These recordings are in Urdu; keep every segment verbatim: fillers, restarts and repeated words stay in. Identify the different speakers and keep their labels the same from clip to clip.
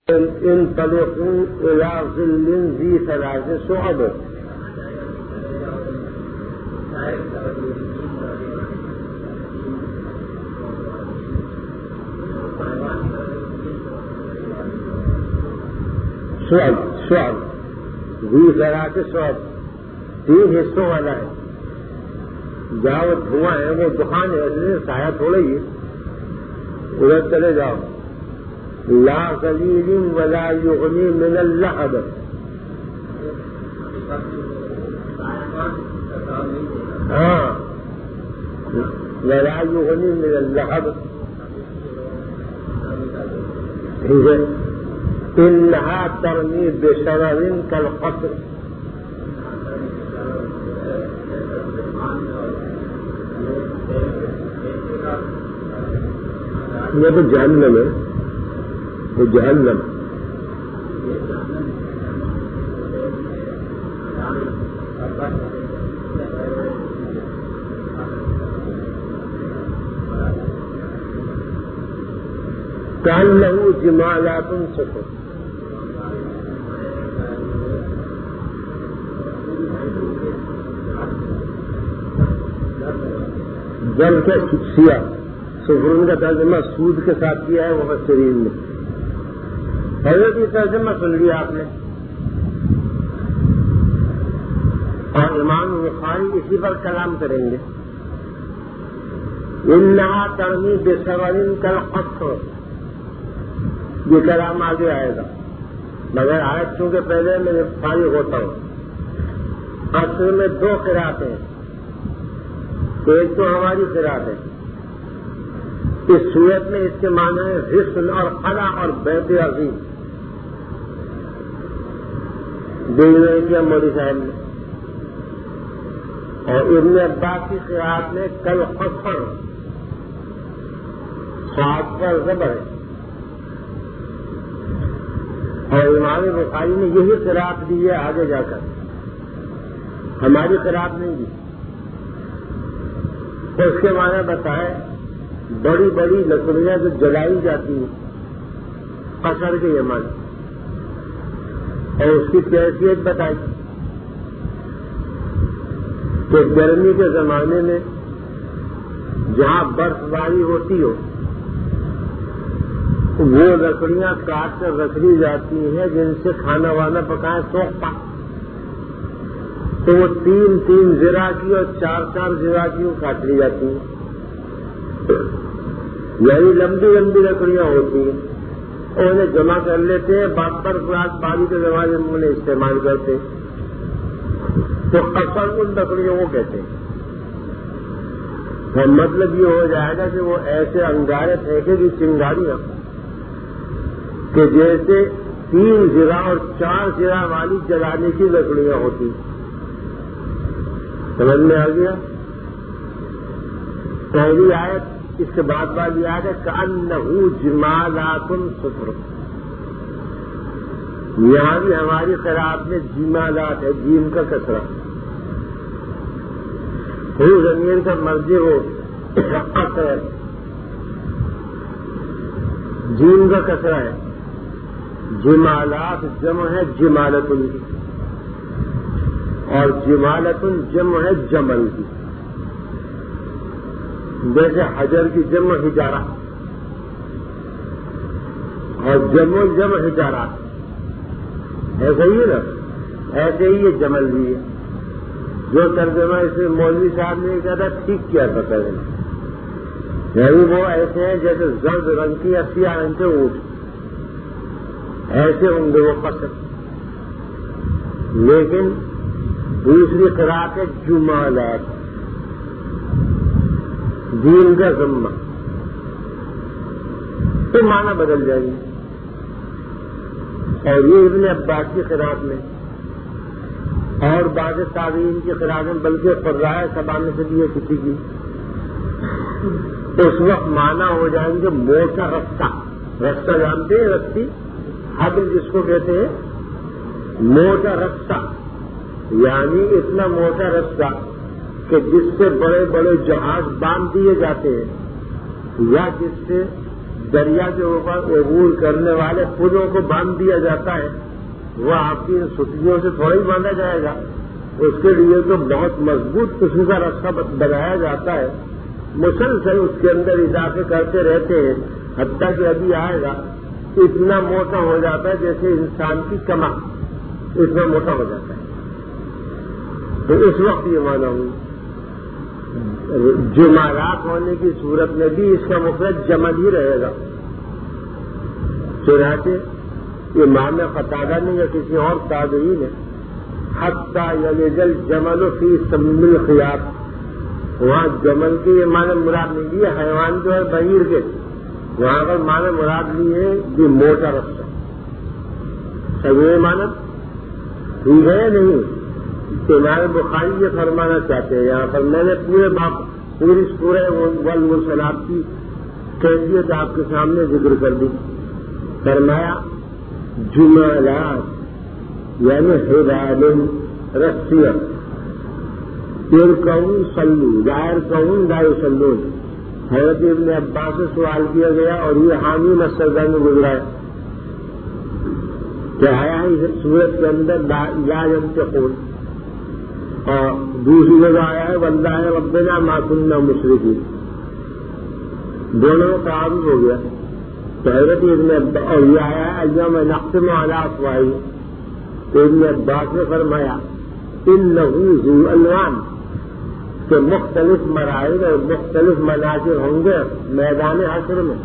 Speaker 1: انطلقوا إلى ظل ذي ثلاث شعب شعب شعب ذی ثلاث شعب تین حصوں والا ہے. جہاں وہ دھواں ہے وہ دخان ہے, اس لیے سایہ تھوڑا ہی ادھر چلے جاؤ. لا ظلیل ولا یغنی من اللہب, ہاں ولا یغنی من اللہب, ٹھیک ہے. انہا ترمی بشرر کالقصر, یہ تو جہنم ہے, وہ جہنم. کان لہو جمالات صفر, جل کے سیاہ. سفرون کا ترجمہ سود کے ساتھ کیا ہے مفسرین نے. حضرت یہ ترجمہ سن لیا آپ نے, اور امام بخاری اسی پر کلام کریں گے. انہا ترمی بشرر کالقصر, یہ کلام آگے آئے گا, مگر آیت چونکہ پہلے میں فارغ ہوتا ہوں. اصل میں دو قرات ہیں, ایک تو ہماری قرات ہے. اس صورت میں اس کے معنی ہے حسن اور خلا اور بیت عظیم. دیا موری صاحب نے, اور ابن عباس کی قرات میں کل قصر سات پر زبر ہے, اور امام بخاری نے یہی قرات دی ہے آگے جا کر, ہماری قرات نہیں دی. اس کے معنی بتائے بڑی بڑی لکڑیاں جو جلائی جاتی ہیں, قصر کے یمن, اور اس کی کیفیت بتائی کہ گرمی کے زمانے میں جہاں برف باری ہوتی ہو وہ لکڑیاں کاٹ کر رکھ لی جاتی ہیں جن سے کھانا وانا پکائے سوکھتا, تو وہ تین تین زرا کی اور چار چار زرا کی کاٹ لی جاتی ہیں. یعنی لمبی لمبی لکڑیاں ہوتی ہیں, اور انہیں جمع کر لیتے ہیں, بابر فراق باری کے زمانے میں انہیں استعمال کرتے ہیں. تو قصر ان لکڑیوں کو کہتے ہیں. تو مطلب یہ ہو جائے گا کہ وہ ایسے انگارے پھینکے گی چنگاریاں کہ جیسے تین زرا اور چار زرا والی جلانے کی لکڑیاں ہوتی. سمجھ میں آ گیا؟ پہلی آیت اس کے بعد والی آیت ہے کأنہ جمالات صفر. یہاں بھی ہماری قرات میں جمالات ہے, جیم کا کسرہ, وہ ضمیر کا مرجع ہو قصر ہے, جیم کا کسرہ ہے. جمالات جمع ہے جمالت کی, اور جمالت جمع ہے جمل کی. جیسے حجر کی جمع حجارہ, اور جمع جمع حجارہ, ایسا ہی ہے نا, ایسے ہی یہ جمل بھی ہے. جو ترجمہ اسے مولوی صاحب نے کہا تھا ٹھیک کیا تھا پہلے, یعنی وہ ایسے ہیں جیسے زرد رنگ کی یا سیاہ رنگ کے اونٹ, ایسے ہوں گے وہ قصر. لیکن دوسری قرات ہے جمالات, دین کا ذمہ, تو معنی بدل جائے گی. اور یہ ابن عباس کی قرات میں اور بعض تابعین کی قرات میں, بلکہ قراء سبع میں سے بھی ہے کسی کی, اس وقت معنی ہو جائیں گے موٹا رستہ. رستہ جانتے ہیں, رسی حبل جس کو کہتے ہیں, موٹا رستہ, یعنی اتنا موٹا رستہ کہ جس سے بڑے بڑے جہاز باندھ دیے جاتے ہیں, یا جس سے دریا کے اوپر عبور کرنے والے پلوں کو باندھ دیا جاتا ہے، وہ آپ کی ستیوں سے تھوڑا ہی باندھا جائے گا، اس کے لیے تو بہت مضبوط قسم کا رستہ بنایا جاتا ہے، مسلسل اس کے اندر اضافے کرتے رہتے ہیں، حتیٰ کہ ابھی آئے گا اتنا موٹا ہو جاتا ہے جیسے انسان کی کمر، اتنا موٹا ہو جاتا ہے۔ تو اس وقت یہ مانا ہوں جمعرات ہونے کی صورت میں بھی اس کا مفرد جمل ہی رہے گا۔ چنانچہ امام قتادہ نے یا کسی اور تابعی نے حتیٰ یلج الجمل فی سم الخیاط، وہاں جمل کے یہ معنی مراد نہیں لیے حیوان جو ہے بعیر کے، وہاں پر معنی مراد لیے یہ موٹا رستہ۔ صحیح معنی ٹھیک ہے نہیں؟ امام بخاری یہ فرمانا چاہتے ہیں یہاں پر، میں نے پورے باپ پوری سورہ والمرسلات کی کیفیت آپ کے سامنے ذکر کر دی۔ فرمایا جمالات یعنی حبال رسیاں، پھر کون سلو ظاہر کون لا یصلون۔ حضرت ابن عباس سے سوال کیا گیا اور یہ حامی مسجد میں گزرا ہے کہ آیا ہے اس سورت کے اندر لا ينطقون، اور دوسری جگہ آیا ہے واللہ ربنا ما كنا مشرکین، دونوں کا عارض ہو گیا۔ تو حضرت ابن عباس اور یہ آیا ہے اليوم نختم علی افواہہم، تو ابن عباس نے فرمایا انہ ذو الوان، کہ مختلف مراحل اور مختلف مناظر ہوں گے میدان حشر میں،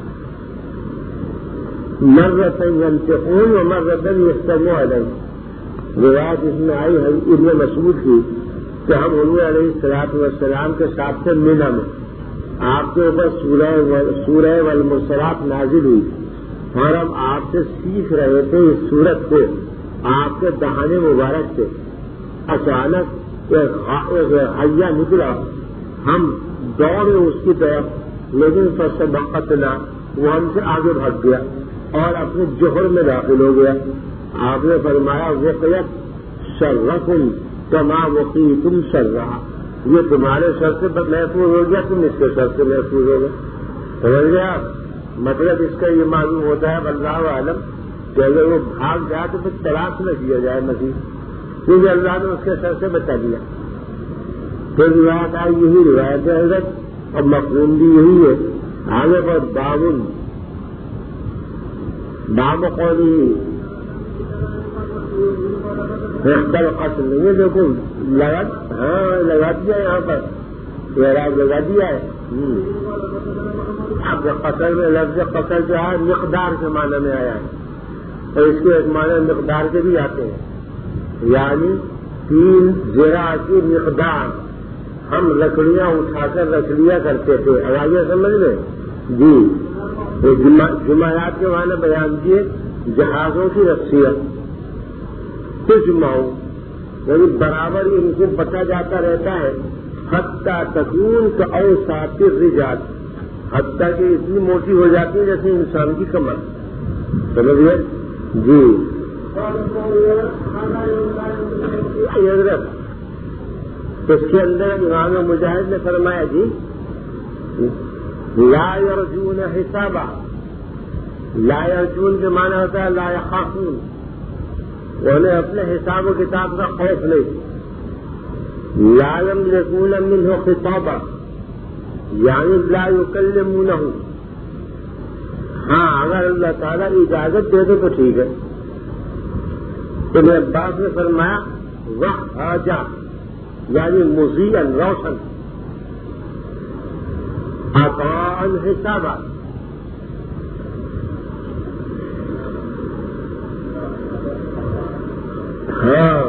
Speaker 1: مرتن ینطقون و مرتن یستمعون علیہ۔ روایت اس میں آئی ہے ابن مسعود کی کہ ہم حضور علیہ الصلوۃ والسلام کے ساتھ سے مینا میں آپ کے اوپر سورہ سورہ والمرسلات نازل ہوئی اور ہم آپ سے سیکھ رہے تھے اس سورت سے، آپ کے دہانے مبارک سے اچانک ایک حیا نکلا، ہم دوڑے اس کی طرف، لیکن فسبقتنا، وہ ہم سے آگے بھاگ گیا اور اپنے جوہر میں داخل ہو گیا۔ آپ نے فرمایا وقیت شرکم کما وقیتم شرہ، یہ تمہارے شر سے محفوظ ہو گیا، تم اس کے شر سے محفوظ ہو گئے۔ سمجھ گیا؟ مطلب اس کا یہ معلوم ہوتا ہے واللہ اعلم کہ اگر وہ بھاگ جائے تو پھر تلاش نہ کیا جائے مسیح، کیونکہ اللہ نے اس کے شر سے بچا دیا۔ پھر روایت آئی یہی روایت ہے حضرت، اور مفہوم بھی یہی ہے۔ آگے پر باون باب قولی اختل قتل نہیں ہے، دیکھو لگا ہاں لگا دیا یہاں پر اعراب لگا دیا ہے۔ اب قتل میں لفظ قتل جو ہے مقدار کے معنی میں آیا ہے، اور اس کے ایک معنی مقدار کے بھی آتے ہیں، یعنی تین زرا کی مقدار ہم لکڑیاں اٹھا کر رکھ لیا کرتے تھے۔ آوازیں سمجھ لیں جی، جماعت کے معنی بیان کیے جہازوں کی رسیاں کچھ ماؤں، یعنی برابر ان کو بچا جاتا رہتا ہے، حتیٰ تکون کا اوساط الرجال، حتیٰ کہ اتنی موٹی ہو جاتی ہے جیسے انسان کی کمر۔ سمجھیے جی۔ حضرت اس کے اندر امام مجاہد نے فرمایا جی لا یرجون حسابا، لا یرجون کے معنی ہوتا ہے لا یخافون، انہیں اپنے حساب و کتاب کا خوف نہیں۔ لا یملکون منہ خطابا یعنی لا یکلمونہ، ہاں اگر اللہ تعالیٰ اجازت دے دے تو ٹھیک ہے۔ ابن عباس نے فرمایا وقت آجا یعنی مضیئن روشن، عطاء حسابا، ہاں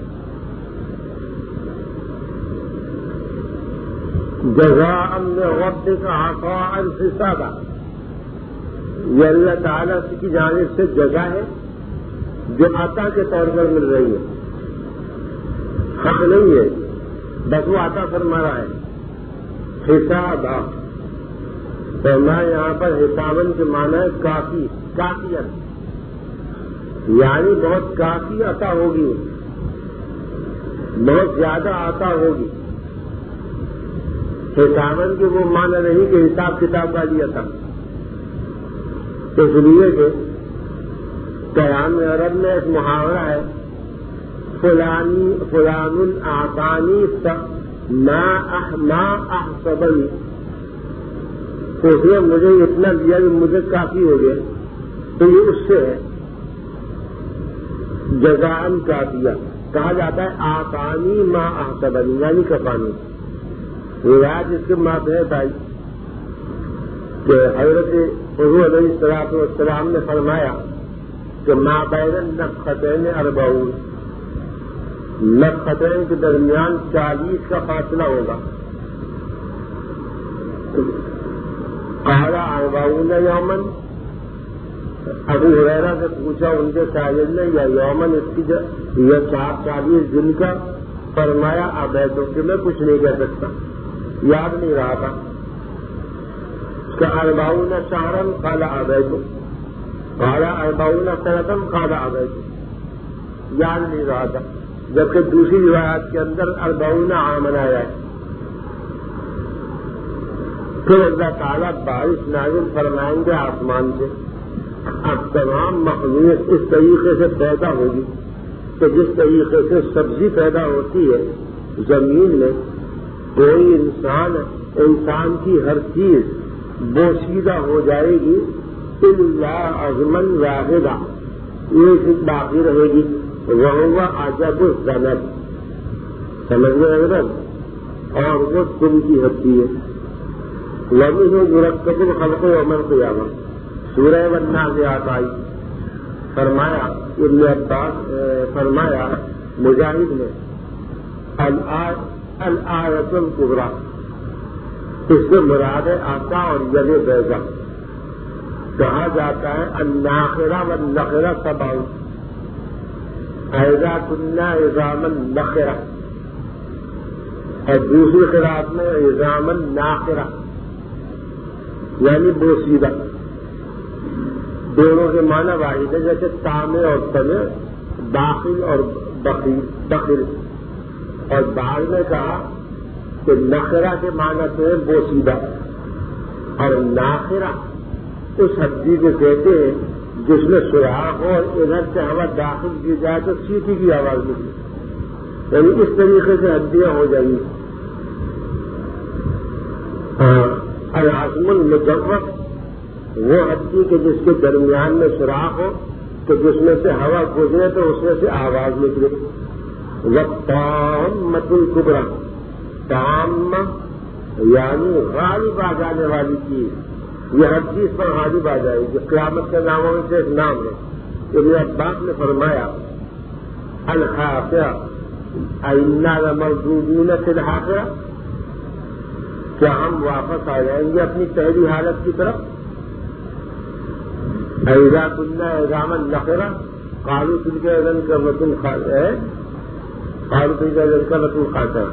Speaker 1: جزاء من ربک عطاء حسابا، یہ اللہ تعالیٰ کی جانب سے جزا ہے جو عطا کے طور پر مل رہی ہے، حق نہیں ہے، بس وہ عطا فرما رہا ہے۔ حسابا تو میں یہاں پر حسابن کے معنی ہے کافی، کافی یعنی بہت کافی عطا ہوگی، بہت زیادہ عطا ہوگی۔ حسابن کے وہ معنی نہیں کہ حساب کتاب والی عطا، اس لیے کہ کلام عرب میں ایک محاورہ ہے، فلانی فلان اعطانی ما ما احسبنی، تو اس نے مجھے اتنا دیا کہ مجھے کافی ہو گیا، تو یہ اس سے ہے جزان کا دیا کہا جاتا ہے آسانی ما احسبنی یعنی کفانی۔ روایت اس کے ماتحت آئی کہ حضرت حضور علیہ الصلوۃ والسلام نے فرمایا کہ ما بین النفختین اربعون، نفختین کے درمیان چالیس کا فاصلہ ہوگا۔ قال اربعون یومن، ابو ہریرہ سے پوچھا ان کے شاگرد نے یا یومن اس کی یہ چار چالیس دن کا، فرمایا ابیتوں کہ میں کچھ نہیں کہہ سکتا، یاد نہیں رہا تھا۔ اس کا اربعون شہرن قال ابیتوں، قال اربعون سنتن قال ابیتوں، یاد نہیں رہا تھا، جبکہ دوسری روایات کے اندر اربعون عامن آیا ہے۔ پھر اللہ تعالیٰ بارش نازل فرمائیں گے آسمان سے، اب تمام مخلوق اس طریقے سے پیدا ہوگی کہ جس طریقے سے سبزی پیدا ہوتی ہے زمین میں، کوئی انسان انسان کی ہر چیز بوسیدہ ہو جائے گی الا عظمن واحدہ، ایک باقی رہے گی، وہو عجب الذنب، سمجھ گئے حضرت، اور وہ تم کی ہڈی ہے۔ ومنہ مرکب الخلق یوم القیامہ، سورہ والنازعات آئی، فرمایا ابن عباس فرمایا مجاہد نے الآیۃ الکبریٰ، اس سے مراد ہے آقا اور ید بیضا۔ کہا جاتا ہے الناخرہ والنخرہ سبع، اذا کنا عظاما نخرہ، اور دوسری قرأت میں عظاما ناخرہ یعنی بوسیدہ، دونوں کے معنی واحد ہے، جیسے تامے اور تنے، داخل اور دخل، اور بعد میں کہا کہ نخرہ کے معنی سے ہے بوسیدہ، اور ناخرہ اس ہڈی کو کہتے ہیں جس میں سوراخ ہو اور ادھر سے ہوا داخل کی جائے تو سیٹی کی آواز نکلے، یعنی اس طریقے سے ہڈیاں ہو جائیں گی۔ العظم المجوف وہ ہڈی کے جس کے درمیان میں سوراخ ہو تو جس میں سے ہوا گزرے تو اس میں سے آواز نکلے۔ والطامۃ الکبریٰ، تام یعنی غالب آ جانے والی چیز، یہ ہر چیز پر غالب آ جائے گی، قیامت کے ناموں میں سے ایک نام ہے۔ ابن عباس نے فرمایا الحافرہ انا لمردودون فی الحافرہ، کیا ہم واپس آ جائیں گے اپنی پہلی حالت کی طرف؟ اذا كنا عظاما نخرة قالوا تلك اذا كرة خاسرة، قالوا تلك اذا كرة خاسرة،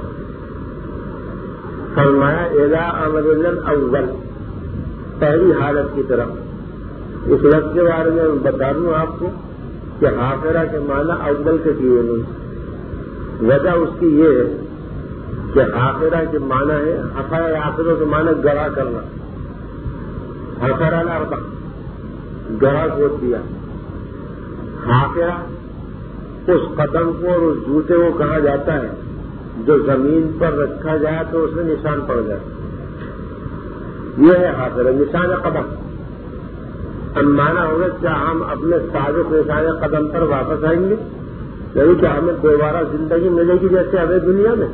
Speaker 1: فرمایا الى امرنا الاول، پہلی حالت کی طرف۔ اس لفظ کے بارے میں بتا دوں آپ کو کہ حافرہ کے معنی اول کے کیے نہیں، وجہ اس کی یہ ہے کہ حافرہ کے معنی ہے حفر آخروں کے معنی گڑا کرنا، حفر الارض گڑا کھود دیا، حافرہ اس قدم کو اور اس جوتے کو کہا جاتا ہے جو زمین پر رکھا جائے تو اس میں نشان پڑ جائے، یہ ہے حافرہ، نشان قدم۔ اب مانا ہوگا کیا ہم اپنے سابق نشان قدم پر واپس آئیں گے؟ یعنی کہ ہمیں دوبارہ زندگی ملے گی جیسے ابھی دنیا میں؟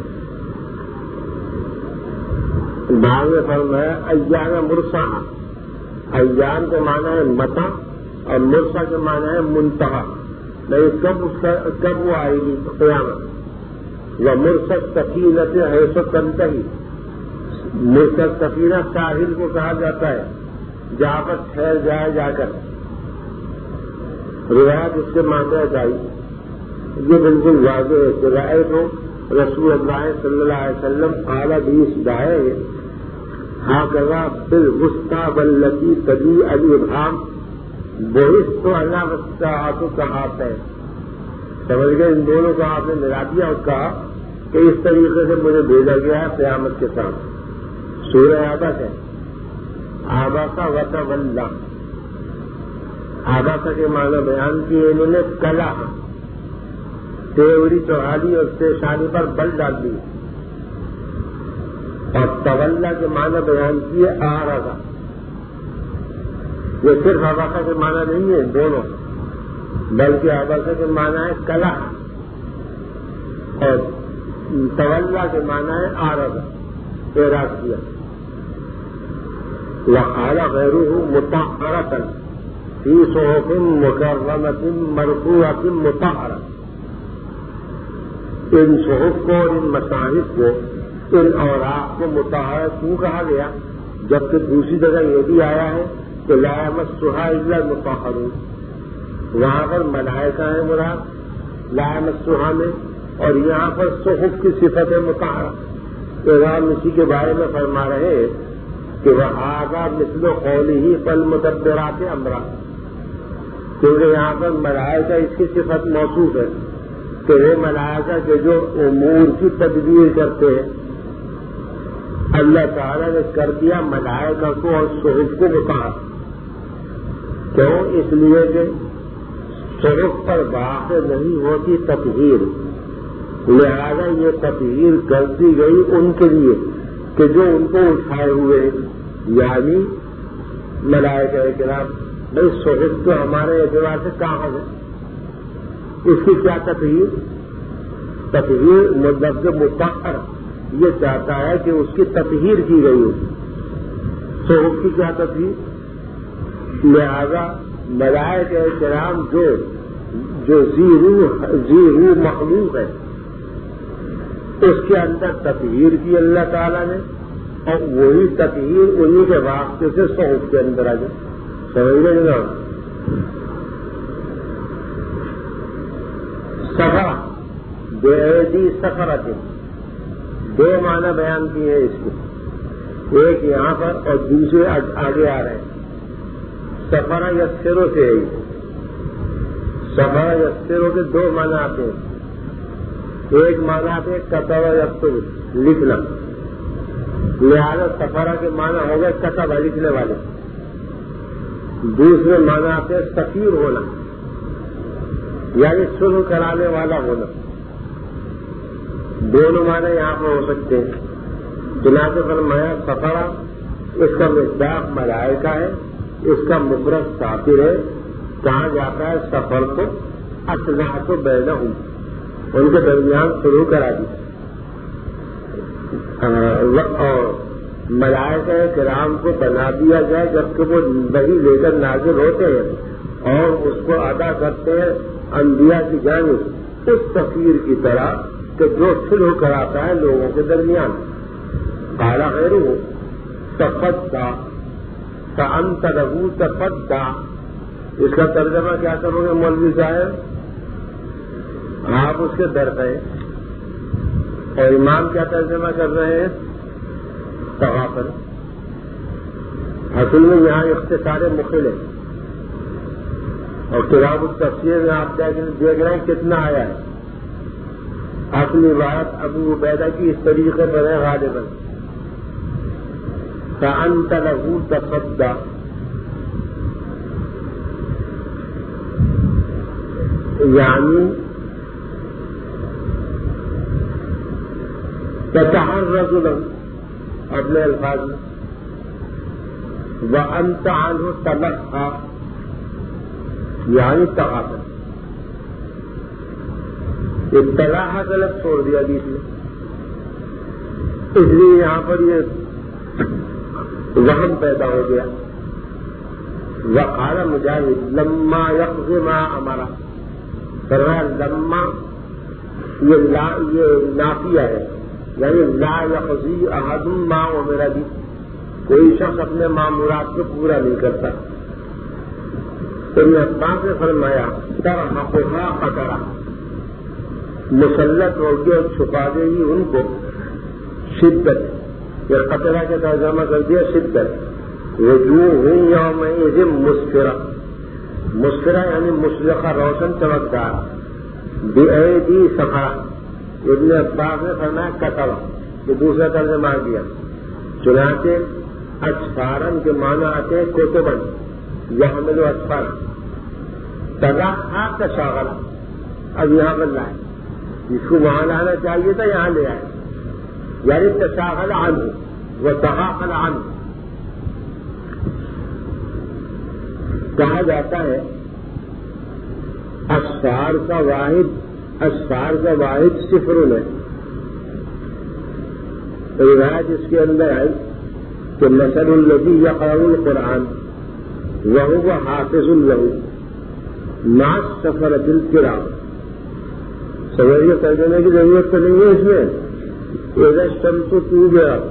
Speaker 1: بعد میں فرمایا ایام مرسا، ایام کے معنی ہے متا اور مرسا کے معنی ہے منتہا، نہیں کب اس کا کب وہ آئے گی قیامت۔ وہ مرسد سکینت ہے سو تنتہی، مرسد سکینہ ساحل کو کہا جاتا ہے جہاں پر ٹھہر جائے جا کر، روایت اس کے معنی آئی، یہ بالکل واضح ہے کہ روایت ہو رسول اللہ صلی اللہ علیہ وسلم اعلیٰ بیس دائیں ہاکذا بالوسطی واللتی تلی الابہام بعثت انا والساعۃ کہاتین، سمجھ گئے؟ ان دونوں کو آپ نے ملا دیا اور کہا کہ اس طریقے سے مجھے بھیجا گیا ہے قیامت کے ساتھ۔ سورہ عبس ہے، عبس وتولی، آباسا کے معنی بیان کیے انہوں نے کلا تیوری چڑھا دی اور استشانی پر بل ڈال دی، اور تولا کے معنی بیان کیے آرزا. یہ صرف آباسا کے معنی نہیں ہے دونوں، بلکہ آباسا کے معنی ہے کلا اور تولا کے معنی ہے آرزا، اعراض کیا. وقال غیرہ مطہرۃ فی صحف مکرمۃ مرفوعۃ مطہرۃ. ان صحف کو اور ان مصاحف کو، ان اوراق کو مطہر کیوں کہا گیا؟ جبکہ دوسری جگہ یہ بھی آیا ہے کہ لا یمسھا الا المطہرون. وہاں پر ملائکہ ہیں مراد لا یمسھا میں، اور یہاں پر صحف کی صفت ہے مطہرہ. امام اسی کے بارے میں فرما رہے ہیں کہ وہذا مثل قولہ فالمدبرات امرا، کیونکہ یہاں پر ملائکہ اس کی صفت موصوف ہے کہ وہ ملائکہ کے جو امور کی تدبیر کرتے ہیں، اللہ تعالیٰ نے کر دیا ملائکہ کو اور صحف کو مطہر. کیوں؟ اس لیے کہ صحف پر واقع نہیں ہوتی تطہیر، لہذا یہ تطہیر کر دی گئی ان کے لیے کہ جو ان کو اٹھائے ہوئے، یعنی ملائکہ کرام. بھائی صحف تو ہمارے اعتبار سے کہاں ہے، اس کی کیا تطہیر؟ تطہیر مطلب مطہر یہ چاہتا ہے کہ اس کی تطہیر کی گئی ہو. صحف کی کیا تطہیر؟ لہذا ملائکہ کرام جو جو ذی روح ذی روح مخلوق ہے، اس کے اندر تطہیر کی اللہ تعالیٰ نے، اور وہی تطہیر انہی کے واسطے سے صحف کے اندر آ جائے. سمجھ گئے نا؟ سفر بے ایدی سفرت، دو معنی بیان کیے ہیں اس کو، ایک یہاں پر اور دوسرے آگے آ رہے ہیں. سفر یسروں سے ہے، سفر یسروں کے دو معنی آتے ہیں. ایک معنی آتے ہیں کتب یکتب، لکھنا، لہذا سفرہ کے معنی ہو گئے کتب لکھنے والے. دوسرے معنی آتے ہیں سفیر ہونا، یعنی صلح کرانے والا ہونا. دونوں معنی یہاں پر ہو سکتے ہیں. چنانچہ فرمایا سفرہ اس کا مصداق ملائکہ ہے، اس کا مفرد سافر ہے. کہا جاتا ہے سفر کو اصلاحۃ بینہم، ان کے درمیان شروع کرا دی. اور ملائکہ کرام کو بنا دیا جائے جبکہ وہ وحی لے کر نازل ہوتے ہیں اور اس کو ادا کرتے ہیں انبیاء کی جانب، اس سفیر کی طرح کہ جو صلح کراتا ہے لوگوں کے درمیان. قال غیرہ تفدی فانت لہ تفدی. اس کا ترجمہ کیا کرو گے مولوی صاحب؟ آپ اس کے در گئے، اور امام کیا ترجمہ کر رہے ہیں؟ تغافل. اصل میں یہاں اختصار مخل ہے، اور کتاب التفسیر میں آپ دیکھ رہے ہیں کتنا آیا ہے. اصلی بات ابو عبیدہ کی اس طریقے پر ہے غالباً، فأنت لہ تفدی. یعنی تتحرز له اپنے الفاظ میں، وأنت عنہ تلہا یعنی تغافل. اطلاع غلط چھوڑ دیا بیچ میں، اس لیے یہاں پر یہ وہم پیدا ہو گیا. وقال مجاہد لما یقض ما امرا، فرمایا لما یہ لا یہ نافیہ ہے، یعنی لا یقضی احد ما امر بھی، کوئی شخص اپنے مامورات کو پورا نہیں کرتا. ابن عباس نے فرمایا ترحقھا قطرہ، مسلط ہو گیا اور چھپا دے گی ان کو شدت. یہ قطرہ کے ترجمہ کر دیا شدت. وجوہ یومئذ مسفرہ، مسفرہ یعنی مشرقہ روشن چمکدار. بِأَيْدِي سفرہ، ابن عباس نے فرمایا کتبہ، یہ دوسرا ترجمہ آ گیا. چنانچہ اسفارن کے معنی آتے ہیں کتبن یحمل اسفارا، تضحى تشاغل، اب یہاں پر لائے، جس کو وہاں لانا چاہیے تھا یہاں لے آئے، یعنی تشاغل عنہ وتغافل عنہ. کہا جاتا ہے اسفار کا واحد اسفار کا واحد صفر ہے. روایت اس کے اندر آئی کہ مثل الذی یقرأ القرآن وهو حافظ له مع السفرة الكرام. سمجھے ترجمے کی ضرورت تو نہیں ہے اس میں. اذا الشمس كورت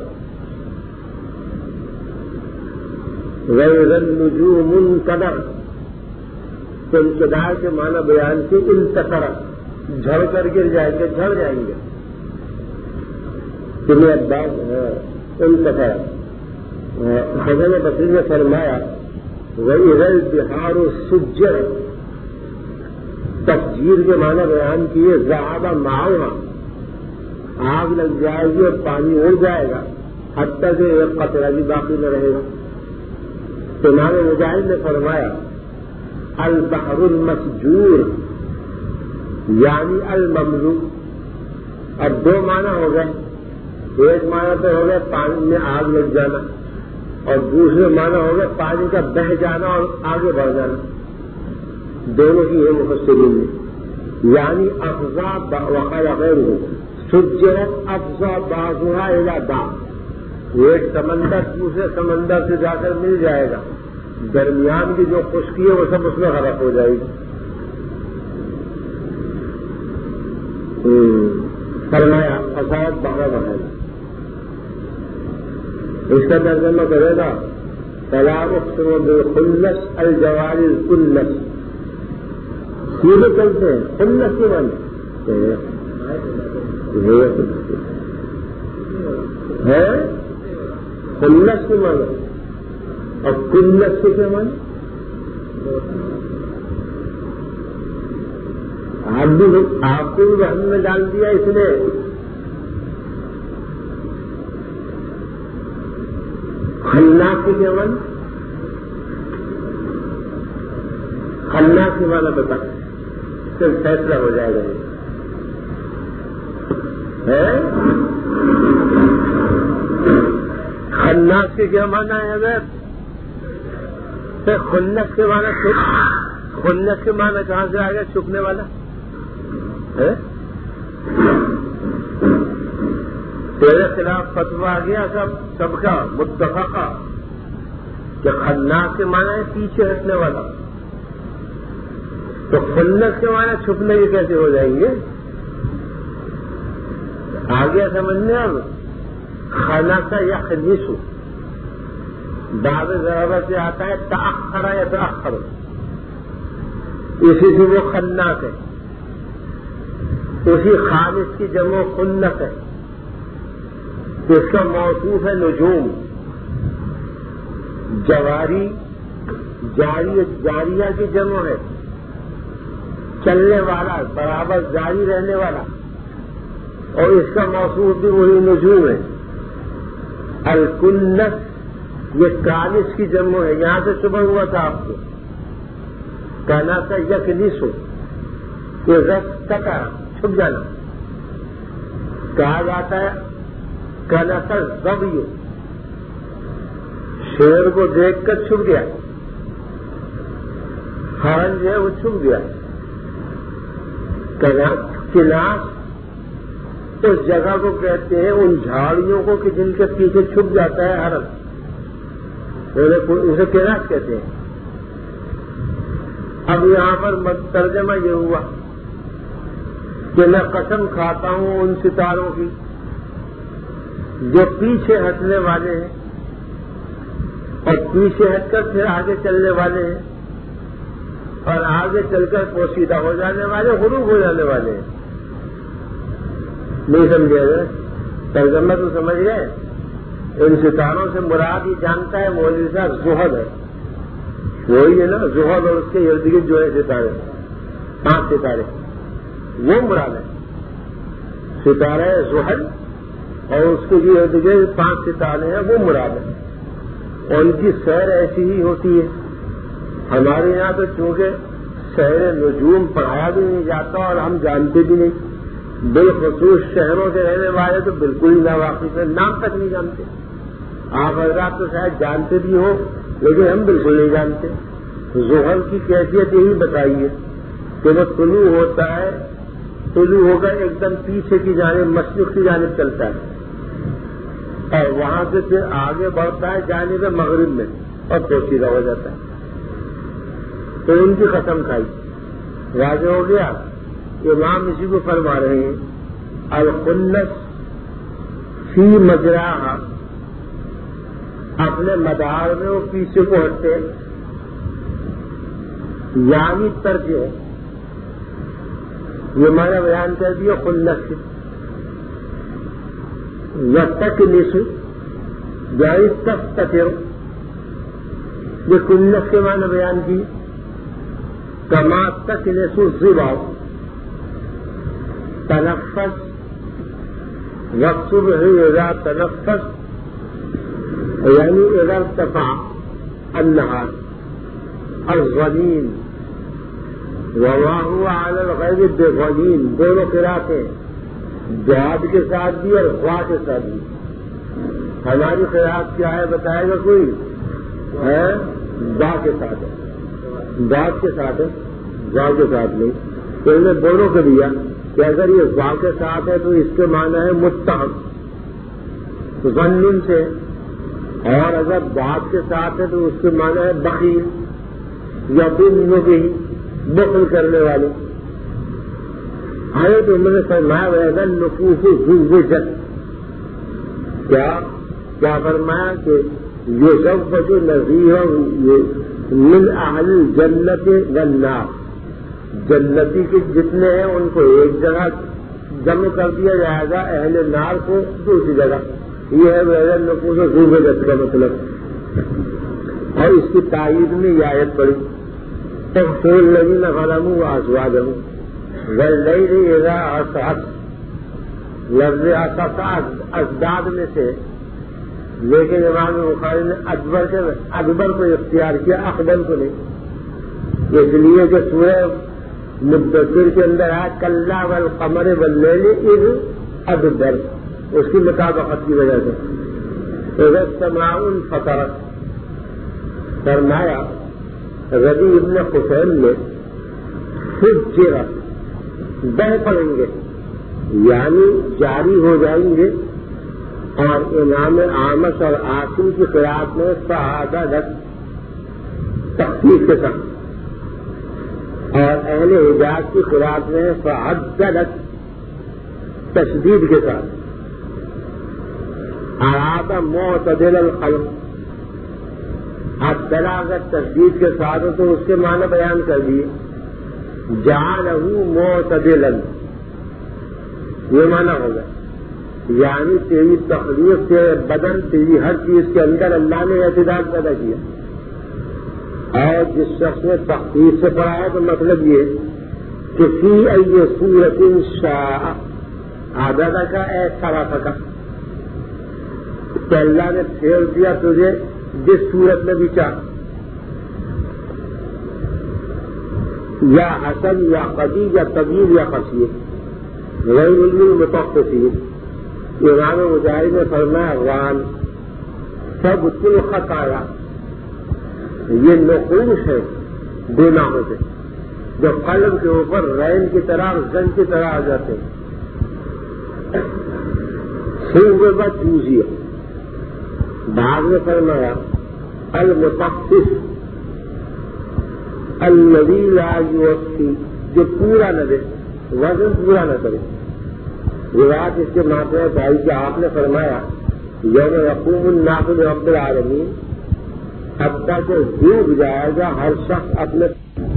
Speaker 1: وإذا النجوم انكدرت، تو انقدار کے معنی بیان کی انتصرت، جھڑ کر گر جائیں گے، جھڑ جائیں گے. تمہیں اباس انتصرت. حسن بصری نے فرمایا وإذا البحار سجرت، تفجیر کے معنی بیان کیے ذهب معها، آگ لگ جائے گی اور پانی اڑ جائے گا حتیٰ کہ ایک قطرہ بھی باقی نہ رہے گا. امام مجاہد نے فرمایا البحر المسجور یعنی المملوء. اب دو معنی ہو گئے، ایک معنی تو ہو گیا پانی میں آگ لگ جانا، اور دوسرے معنی ہو گیا پانی کا بہ جانا اور آگے بڑھ جانا. دونوں ہی ہے مفسرین میں. یعنی افزا وقال غیرہ سجرت افزا بعضها الى بعض، ایک سمندر دوسرے سمندر سے جا کر مل جائے گا، درمیان کی جو خشکی ہے وہ سب اس میں غرق ہو جائے گی. فرمایا فساد بہرا بہر. اس کا ترجمہ کرے گا فلا اقسم بالخنس الجوار الكنس. سیدھے چلتے ہیں خنس کے معنی ہے، خنس کے معنی اور کنس کے کیا معنی؟ آپ بھی آپ کو بھی وہم میں ڈال دیا اس نے. خناس کے کیا معنی؟ خناس کے معنی بتا، پھر فیصلہ ہو جائے گا. خناس کے کیا معنی ہے؟ اگر خنس کے معنی خنس کے معنی کہاں سے آ گیا؟ چھپنے والا. تیرے خلاف فتویٰ آ گیا سب سب کا متفقہ کہ خناس کے معنی ہے پیچھے ہٹنے والا، تو خنس کے معنی چھپنے کے کیسے ہو جائیں گے؟ آ گیا سمجھنے. اب خناسا یا خنیسو باب ضرورت سے آتا ہے تاخرا یا تاخر، اسی سے وہ خناس ہے. اسی خالص کی جمع خنس ہے، اس کا موصوف ہے نجوم. جواری جاری جاریہ کی جمع ہے، چلنے والا، برابر جاری رہنے والا، اور اس کا موصوف بھی وہی نجوم ہے. الکنس یہ کالس کی جمع ہے، یہاں سے صبح ہوا تھا آپ کو. کہنا تھا یکنیسو یہ رس تکا چھپ جانا. کہا جاتا ہے کہنا تھا زبیو شیر کو دیکھ کر چھپ گیا، ہرن جو ہے وہ چھپ گیا. کلاس اس جگہ کو کہتے ہیں ان جھاڑیوں کو کہ جن کے پیچھے چھپ جاتا ہے ہرن، اسے کلاس کہتے ہیں. اب یہاں پر ترجمہ یہ ہوا کہ میں قسم کھاتا ہوں ان ستاروں کی جو پیچھے ہٹنے والے ہیں اور پیچھے ہٹ کر پھر آگے چلنے والے ہیں اور آگے چل کر پوشیدہ ہو جانے والے، غروب ہو جانے والے ہیں. نہیں سمجھے گا؟ ترجمہ تو سمجھ گئے. ان ستاروں سے مراد ہی جانتا ہے مولوی صاحب زحل ہے، وہی ہے نا زحل، اور اس کے ارد گرد جو ہے ستارے، پانچ ستارے، وہ مراد ہے. ستارہ زحل اور اس کے جو ارد گرد پانچ ستارے ہیں وہ مراد ہے. اور ان کی سیر ایسی ہی ہوتی ہے. ہمارے یہاں تو چونکہ شہر نجوم پڑھایا بھی نہیں جاتا اور ہم جانتے بھی نہیں، بالخصوص شہروں کے رہنے والے تو بالکل ہی ناواقف ہیں، نام تک نہیں جانتے۔ آپ حضرات تو شاید جانتے بھی ہو لیکن ہم بالکل نہیں جانتے۔ ظہر کی کیفیت یہی بتائیے کہ وہ طلوع ہوتا ہے، طلوع ہو کر ایک دم پیچھے کی جانب مشرق کی جانب چلتا ہے اور وہاں سے پھر آگے بڑھتا ہے جانب مغرب میں اور پوشیدہ ہو جاتا ہے۔ تو ان کی قسم کھائی، واضح ہو گیا۔ امام اسی کو فرما رہے ہیں الخنس فی مجراہا، اپنے مدار میں وہ پیچھے کو ہٹتے، یعنی ترجیح، یہ مانا بیان کر دیا خنس یتکنس، یعنی تستتر، یہ کنس کے معنی بیان کی، کما تکنس الزبا، تنفس والصبح اذا تنفس، یعنی اذا ارتفع النهار الظنین وما هو على الغیب بظنین، دونوں قراءتیں جہاد کے ساتھ بھی اور خواہ کے ساتھ بھی۔ ہماری قراءت کیا ہے بتائے گا کوئی؟ ہے با کے ساتھ ہے، بات کے ساتھ ہے، با کے ساتھ نہیں۔ تو انہوں نے دونوں کو دیا کہ اگر یہ با کے ساتھ ہے تو اس کے معنی ہے متهم ظنین سے، اور اگر بات کے ساتھ ہے تو اس کے معنی ہے بخیل یا بن بھی بخل کرنے والے۔ آئے تو انہوں نے فرمایا ویسا نفوس زوجت، کیا کیا فرمایا کہ یہ سب بچے نظیر من اہل جنت والنار، جنتی کے جتنے ہیں ان کو ایک جگہ جمع کر دیا جائے گا، اہل نار کو دوسری جگہ۔ یہ ہے ویسا نفوس زوجت کا مطلب۔ اور اس کی تائید میں یہ آیت پڑی تغفر الذین ظلموا وازواجهم واللیل اذا عسعس، لفظ عسعس ازداد میں سے، لیکن امام بخاری نے اکبر کے اکبر کو اختیار کیا، اقدم کو نہیں، اس لیے کہ سورہ مدثر کے اندر ہے کلا والقمر واللیل اذ ادبر، اس کی مطابقت کی وجہ سے اذا السماء انفطرت۔ فرمایا ربی ابن حسین نے فجرت، بہ پڑیں گے یعنی جاری ہو جائیں گے، اور امام اعمش اور عاصم کی قرأت میں فعادت تخفیف کے ساتھ، اور اہل حجاز کی قرأت میں فعددت تشدید کے ساتھ۔ اراد معتدل الخلق، اب دلاغت تشدید کے ساتھ تو اس کے معنی بیان کر دیے، جعلہ معتدلا، یہ معنی ہوگا یعنی تیری تخلیق سے بدن، تیری ہر چیز کے اندر اللہ نے اعتدال پیدا کیا۔ اور جس شخص نے تخفیف سے پڑھا ہے تو مطلب یہ کہ فی ای صورت شاء عدد کا اے صرف کا، کہ اللہ نے پھیر دیا تجھے جس صورت میں بھی چاہ، یا حسن یا قدی یا طویل یا قصیر، غیر المتوسطین۔ امام مجاہد نے فرمایا غان سب تل خطایا، یہ نقوش ہے گناہوں سے جو قلم کے اوپر رین کی طرح زن کی طرح آ جاتے ہیں۔ صوبہ جوزیہ، بعد میں فرمایا المتخصص الذی لا یوفی، جو پورا نہ دے، وزن پورا نہ کرے۔ یہ بات اس کے ماتھے میں بھائی کہ آپ نے فرمایا یوم یقوم الناس لرب العالمین، حتیٰ کہ ڈوب جائے گا ہر شخص اپنے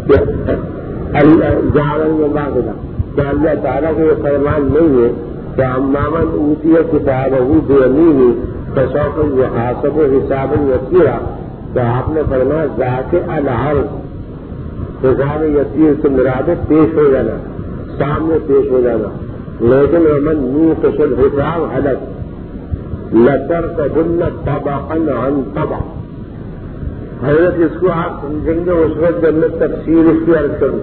Speaker 1: جارن میں باغلا، کہ اللہ تعالیٰ کو یہ فرمان نہیں ہے کہ امامن اوتی کتابہ بیمینہ فسوف یحاسب حسابا یسیرا، کہ آپ نے فرمایا ذاک الحر، حساب یسیر سے مراد پیش ہو جانا، سامنے پیش ہو جانا۔ لیکن ومن نوقش الحساب ہلک لترکبن طبقا عن طبق، حضرت اس کو آپ سمجھیں گے اس وقت جب میں تفصیل اس کی عرض کروں.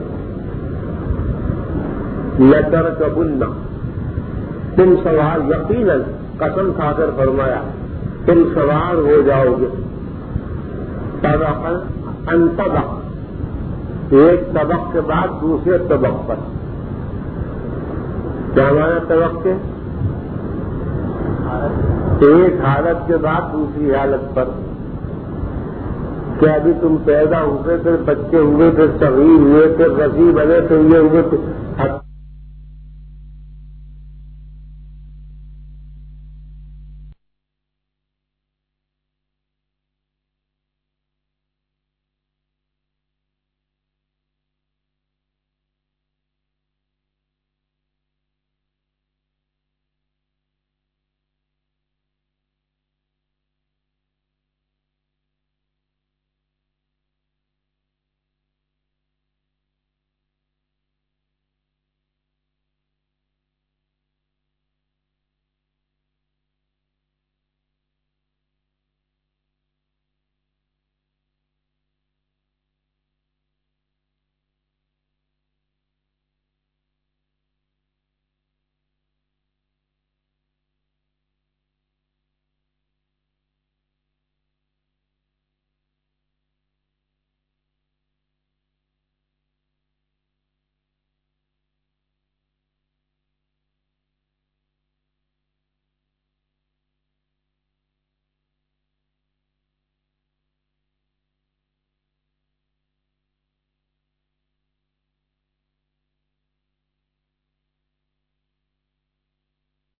Speaker 1: لترکبن، تم سوار، یقیناً قسم کھا کر فرمایا تم سوار ہو جاؤ گے. طبقا عن طبق، ایک طبق کے بعد دوسرے طبق پر. کیا مانا طبق کے؟ ایک حالت کے بعد دوسری حالت پر. کہ ابھی تم پیدا ہوئے، پھر بچے ہوئے، پھر صغیر ہوئے، پھر رضی بنے، پھر یہ ہوئے.